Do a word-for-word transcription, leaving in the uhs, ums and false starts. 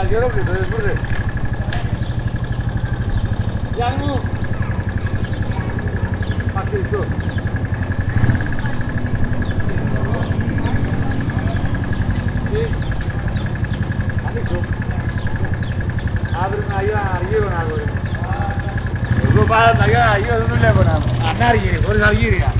Γερόκλητο, δεν σπούδε. Γιάννη μου. Πασίλιστο. Τι. Ανοίξω. Αύριο να γίνω αργύρο να δω. Εγώ πάρα τα γίνω αργύρο δεν δουλεύω να μου. Ανάργυρη, χωρίς αργύρια.